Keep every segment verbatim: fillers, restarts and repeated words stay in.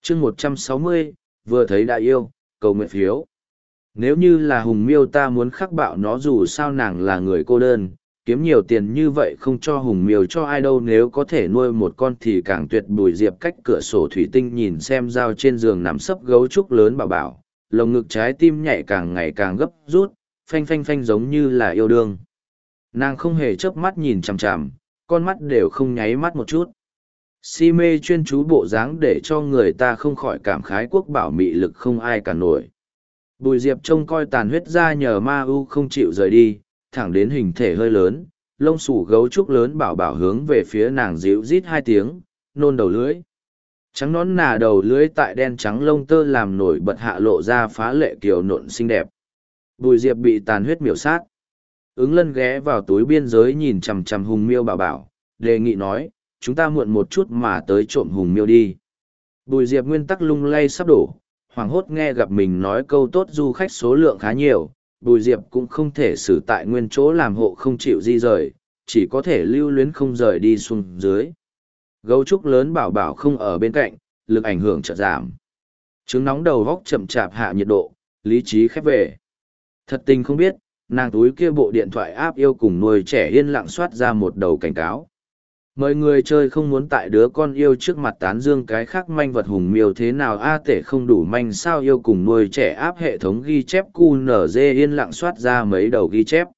chương một trăm sáu mươi, vừa thấy đã yêu, cầu nguyện phiếu. Nếu như là hùng miêu ta muốn khắc bạo nó, dù sao nàng là người cô đơn, kiếm nhiều tiền như vậy không cho hùng miêu cho ai đâu, nếu có thể nuôi một con thì càng tuyệt. Bùi Diệp cách cửa sổ thủy tinh nhìn xem dao trên giường nằm sấp gấu trúc lớn bảo bảo, lồng ngực trái tim nhảy càng ngày càng gấp rút, phanh phanh phanh giống như là yêu đương. Nàng không hề chớp mắt nhìn chằm chằm, con mắt đều không nháy mắt một chút. Si mê chuyên chú bộ dáng để cho người ta không khỏi cảm khái quốc bảo mị lực không ai cả nổi. Bùi Diệp trông coi tàn huyết ra nhờ ma u không chịu rời đi, thẳng đến hình thể hơi lớn, lông xù gấu trúc lớn bảo bảo hướng về phía nàng dịu rít hai tiếng, nôn đầu lưới. Trắng nón nà đầu lưới tại đen trắng lông tơ làm nổi bật hạ lộ ra phá lệ kiều nộn xinh đẹp. Bùi Diệp bị tàn huyết miểu sát. Ứng Lân ghé vào túi biên giới nhìn chằm chằm hùng miêu bảo bảo, đề nghị nói, chúng ta muộn một chút mà tới trộm hùng miêu đi. Bùi Diệp nguyên tắc lung lay sắp đổ, hoảng hốt nghe gặp mình nói câu tốt, du khách số lượng khá nhiều, Bùi Diệp cũng không thể xử tại nguyên chỗ làm hộ không chịu di rời, chỉ có thể lưu luyến không rời đi xuống dưới. Gấu trúc lớn bảo bảo không ở bên cạnh, lực ảnh hưởng chợt giảm. Trứng nóng đầu góc chậm chạp hạ nhiệt độ, lý trí khép về. Thật tình không biết, nàng túi kia bộ điện thoại áp yêu cùng nuôi trẻ yên lặng soát ra một đầu cảnh cáo. Mời người chơi không muốn tại đứa con yêu trước mặt tán dương cái khác manh vật hùng miêu thế nào a tể không đủ manh sao yêu cùng nuôi trẻ áp hệ thống ghi chép cu nở dê yên lặng soát ra mấy đầu ghi chép.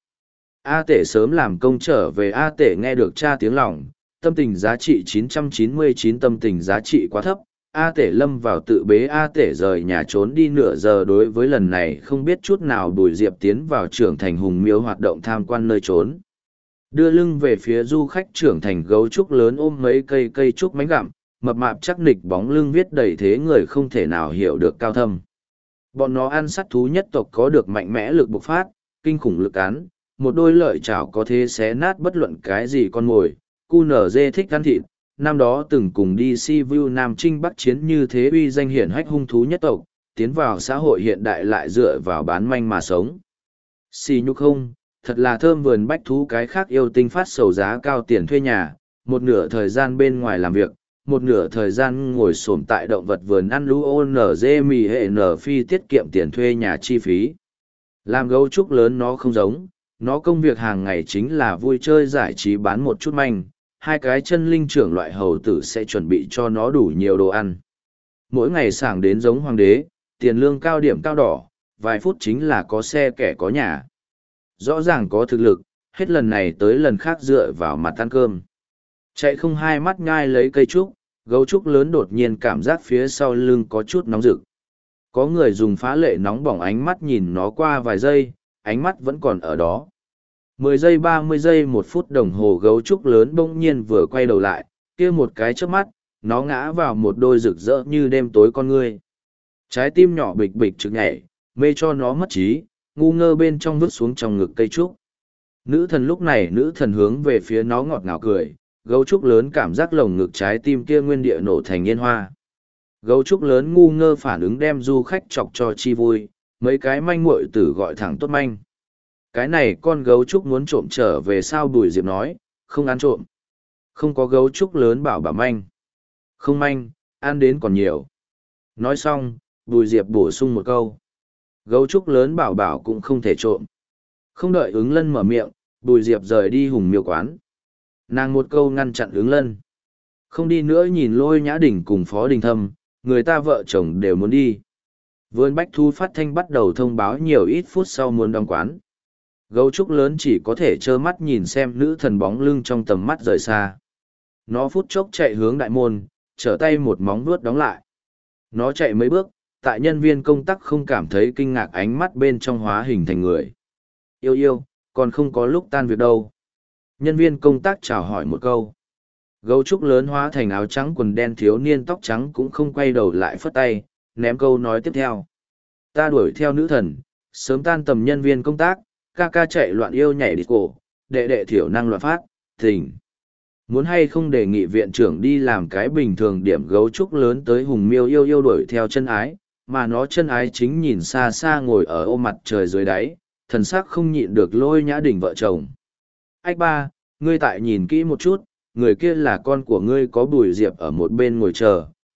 A tể sớm làm công trở về, A tể nghe được cha tiếng lòng, tâm tình giá trị chín trăm chín mươi chín, tâm tình giá trị quá thấp. A tể lâm vào tự bế, A tể rời nhà trốn đi nửa giờ. Đối với lần này không biết chút nào, Bùi Diệp tiến vào trưởng thành hùng miêu hoạt động tham quan nơi trốn. Đưa lưng về phía du khách, trưởng thành gấu trúc lớn ôm mấy cây cây trúc mánh gặm, mập mạp chắc nịch bóng lưng viết đầy thế người không thể nào hiểu được cao thâm. Bọn nó ăn sát thú nhất tộc có được mạnh mẽ lực bộc phát, kinh khủng lực án, một đôi lợi chảo có thể xé nát bất luận cái gì con mồi. cu nở dê thích ăn thịt, năm đó từng cùng đi si vu Nam Trinh Bắc chiến như thế, uy danh hiển hách hung thú nhất tộc, tiến vào xã hội hiện đại lại dựa vào bán manh mà sống. Xì nhục không, thật là thơm vườn bách thú cái khác yêu tinh phát sầu giá cao tiền thuê nhà, một nửa thời gian bên ngoài làm việc, một nửa thời gian ngồi xổm tại động vật vườn ăn lũ ô nở dê mì hệ nở phi tiết kiệm tiền thuê nhà chi phí. Làm gấu trúc lớn nó không giống, nó công việc hàng ngày chính là vui chơi giải trí bán một chút manh, hai cái chân linh trưởng loại hầu tử sẽ chuẩn bị cho nó đủ nhiều đồ ăn. Mỗi ngày sảng đến giống hoàng đế, tiền lương cao điểm cao đỏ, vài phút chính là có xe kẻ có nhà. Rõ ràng có thực lực, hết lần này tới lần khác dựa vào mặt ăn cơm. Chạy không hai mắt nhai lấy cây trúc, gấu trúc lớn đột nhiên cảm giác phía sau lưng có chút nóng rực. Có người dùng phá lệ nóng bỏng ánh mắt nhìn nó qua vài giây, ánh mắt vẫn còn ở đó. Mười giây, ba mươi giây, một phút đồng hồ, gấu trúc lớn bỗng nhiên vừa quay đầu lại, kia một cái chớp mắt, nó ngã vào một đôi rực rỡ như đêm tối con ngươi. Trái tim nhỏ bịch bịch trực nhảy, mê cho nó mất trí, ngu ngơ bên trong vứt xuống trong ngực cây trúc. Nữ thần lúc này nữ thần hướng về phía nó ngọt ngào cười, gấu trúc lớn cảm giác lồng ngực trái tim kia nguyên địa nổ thành yên hoa. Gấu trúc lớn ngu ngơ phản ứng đem du khách chọc cho chi vui, mấy cái manh muội tử gọi thẳng tốt manh. Cái này con gấu trúc muốn trộm trở về sao? Bùi Diệp nói, không ăn trộm. Không có gấu trúc lớn bảo bà manh. Không manh, ăn đến còn nhiều. Nói xong, Bùi Diệp bổ sung một câu. Gấu trúc lớn bảo bảo cũng không thể trộm. Không đợi Ứng Lân mở miệng, Bùi Diệp rời đi hùng miêu quán. Nàng một câu ngăn chặn Ứng Lân. Không đi nữa, nhìn Lôi Nhã Đình cùng Phó Đình Thâm, người ta vợ chồng đều muốn đi. Vườn bách thú phát thanh bắt đầu thông báo nhiều ít phút sau muốn đóng quán. Gấu trúc lớn chỉ có thể trơ mắt nhìn xem nữ thần bóng lưng trong tầm mắt rời xa. Nó phút chốc chạy hướng đại môn, trở tay một móng vuốt đóng lại. Nó chạy mấy bước, tại nhân viên công tác không cảm thấy kinh ngạc ánh mắt bên trong hóa hình thành người. Yêu yêu, còn không có lúc tan việc đâu. Nhân viên công tác chào hỏi một câu. Gấu trúc lớn hóa thành áo trắng quần đen thiếu niên tóc trắng cũng không quay đầu lại phất tay, ném câu nói tiếp theo. Ta đuổi theo nữ thần, sớm tan tầm nhân viên công tác, ca ca chạy loạn yêu nhảy đi cổ, đệ đệ thiểu năng loạn phát, tình. Muốn hay không đề nghị viện trưởng đi làm cái bình thường điểm. Gấu trúc lớn tới hùng miêu yêu yêu đuổi theo chân ái, mà nó chân ái chính nhìn xa xa ngồi ở ô mặt trời dưới đáy, thần sắc không nhịn được Lôi Nhã Đình vợ chồng. Ách ba, ngươi tại nhìn kỹ một chút, người kia là con của ngươi. Có Bùi Diệp ở một bên ngồi chờ,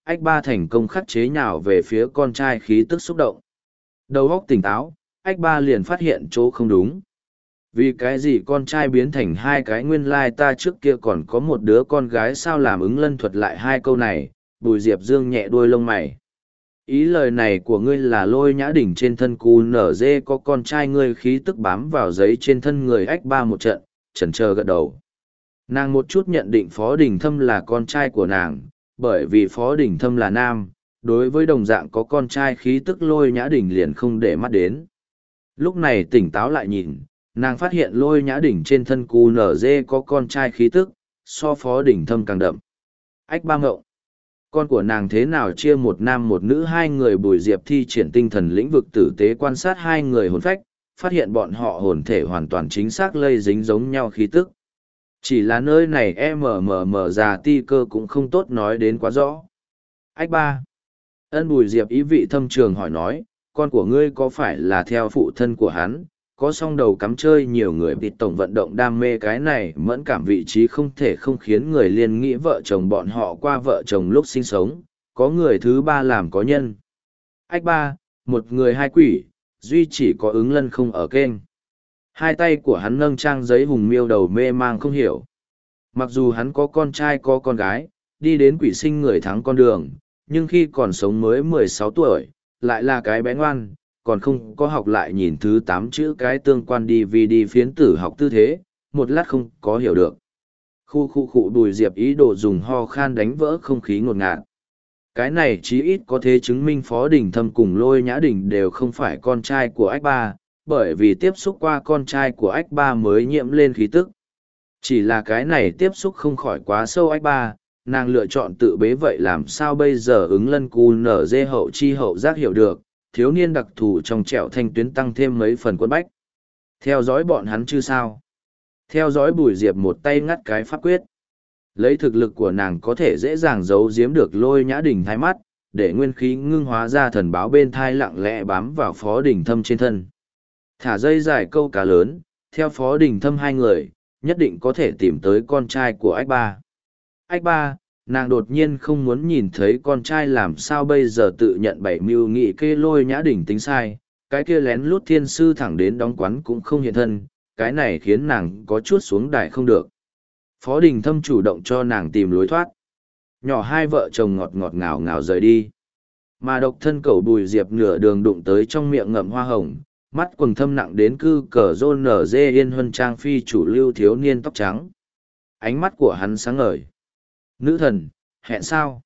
ách ba thành công khắc chế nhào về phía con trai khí tức xúc động. Đầu óc tỉnh táo, ách ba liền phát hiện chỗ không đúng. Vì cái gì con trai biến thành hai cái nguyên lai ta trước kia còn có một đứa con gái sao làm ứng lân thuật lại hai câu này, Bùi Diệp dương nhẹ đuôi lông mày. Ý lời này của ngươi là Lôi Nhã Đỉnh trên thân cu nở dê có con trai ngươi khí tức bám vào giấy trên thân người ách ba một trận, chần chờ gật đầu. Nàng một chút nhận định Phó Đình Thâm là con trai của nàng, bởi vì Phó Đình Thâm là nam, đối với đồng dạng có con trai khí tức Lôi Nhã Đỉnh liền không để mắt đến. Lúc này tỉnh táo lại nhìn, nàng phát hiện Lôi Nhã Đỉnh trên thân cu nở dê có con trai khí tức, so Phó Đình Thâm càng đậm. Ách ba ngộng. Con của nàng thế nào chia một nam một nữ hai người. Bùi Diệp thi triển tinh thần lĩnh vực tử tế quan sát hai người hồn phách, phát hiện bọn họ hồn thể hoàn toàn chính xác lây dính giống nhau khí tức. Chỉ là nơi này em mờ mờ mờ già ti cơ cũng không tốt nói đến quá rõ. Ách ba. Ân Bùi Diệp ý vị thâm trường hỏi nói, con của ngươi có phải là theo phụ thân của hắn, có song đầu cắm chơi nhiều người bị tổng vận động đam mê cái này mẫn cảm vị trí không thể không khiến người liên nghĩ vợ chồng bọn họ qua vợ chồng lúc sinh sống, có người thứ ba làm có nhân. Ách ba, một người hai quỷ, duy chỉ có ứng lân không ở kênh. Hai tay của hắn nâng trang giấy hùng miêu đầu mê mang không hiểu. Mặc dù hắn có con trai có con gái, đi đến quỷ sinh người thắng con đường, nhưng khi còn sống mới mười sáu tuổi, lại là cái bé ngoan, còn không có học lại nhìn thứ tám chữ cái tương quan đi vì đi phiến tử học tư thế, một lát không có hiểu được. Khu khu khu Bùi Diệp ý đồ dùng ho khan đánh vỡ không khí ngột ngạt. Cái này chí ít có thể chứng minh Phó Đình Thâm cùng Lôi Nhã Đỉnh đều không phải con trai của ách ba, bởi vì tiếp xúc qua con trai của ách ba mới nhiễm lên khí tức. Chỉ là cái này tiếp xúc không khỏi quá sâu ách ba, nàng lựa chọn tự bế vậy làm sao bây giờ ứng lân cu nở dê hậu chi hậu giác hiểu được, thiếu niên đặc thù trong trẻo thanh tuyến tăng thêm mấy phần quân bách. Theo dõi bọn hắn chứ sao? Theo dõi Bùi Diệp một tay ngắt cái pháp quyết. Lấy thực lực của nàng có thể dễ dàng giấu giếm được Lôi Nhã Đỉnh thái mắt, để nguyên khí ngưng hóa ra thần báo bên thai lặng lẽ bám vào Phó Đình Thâm trên thân. Thả dây dài câu cá lớn, theo Phó Đình Thâm hai người, nhất định có thể tìm tới con trai của ách ba. Ách ba, nàng đột nhiên không muốn nhìn thấy con trai làm sao bây giờ tự nhận bảy mưu nghị kê Lôi Nhã Đỉnh tính sai, cái kia lén lút thiên sư thẳng đến đóng quán cũng không hiện thân, cái này khiến nàng có chút xuống đài không được. Phó Đình Thâm chủ động cho nàng tìm lối thoát. Nhỏ hai vợ chồng ngọt ngọt ngào ngào rời đi. Mà độc thân cẩu Bùi Diệp nửa đường đụng tới trong miệng ngậm hoa hồng, mắt quầng thâm nặng đến cư cờ rôn nở dê yên huân trang phi chủ lưu thiếu niên tóc trắng. Ánh mắt của hắn sáng ngời. Nữ thần, hẹn sao?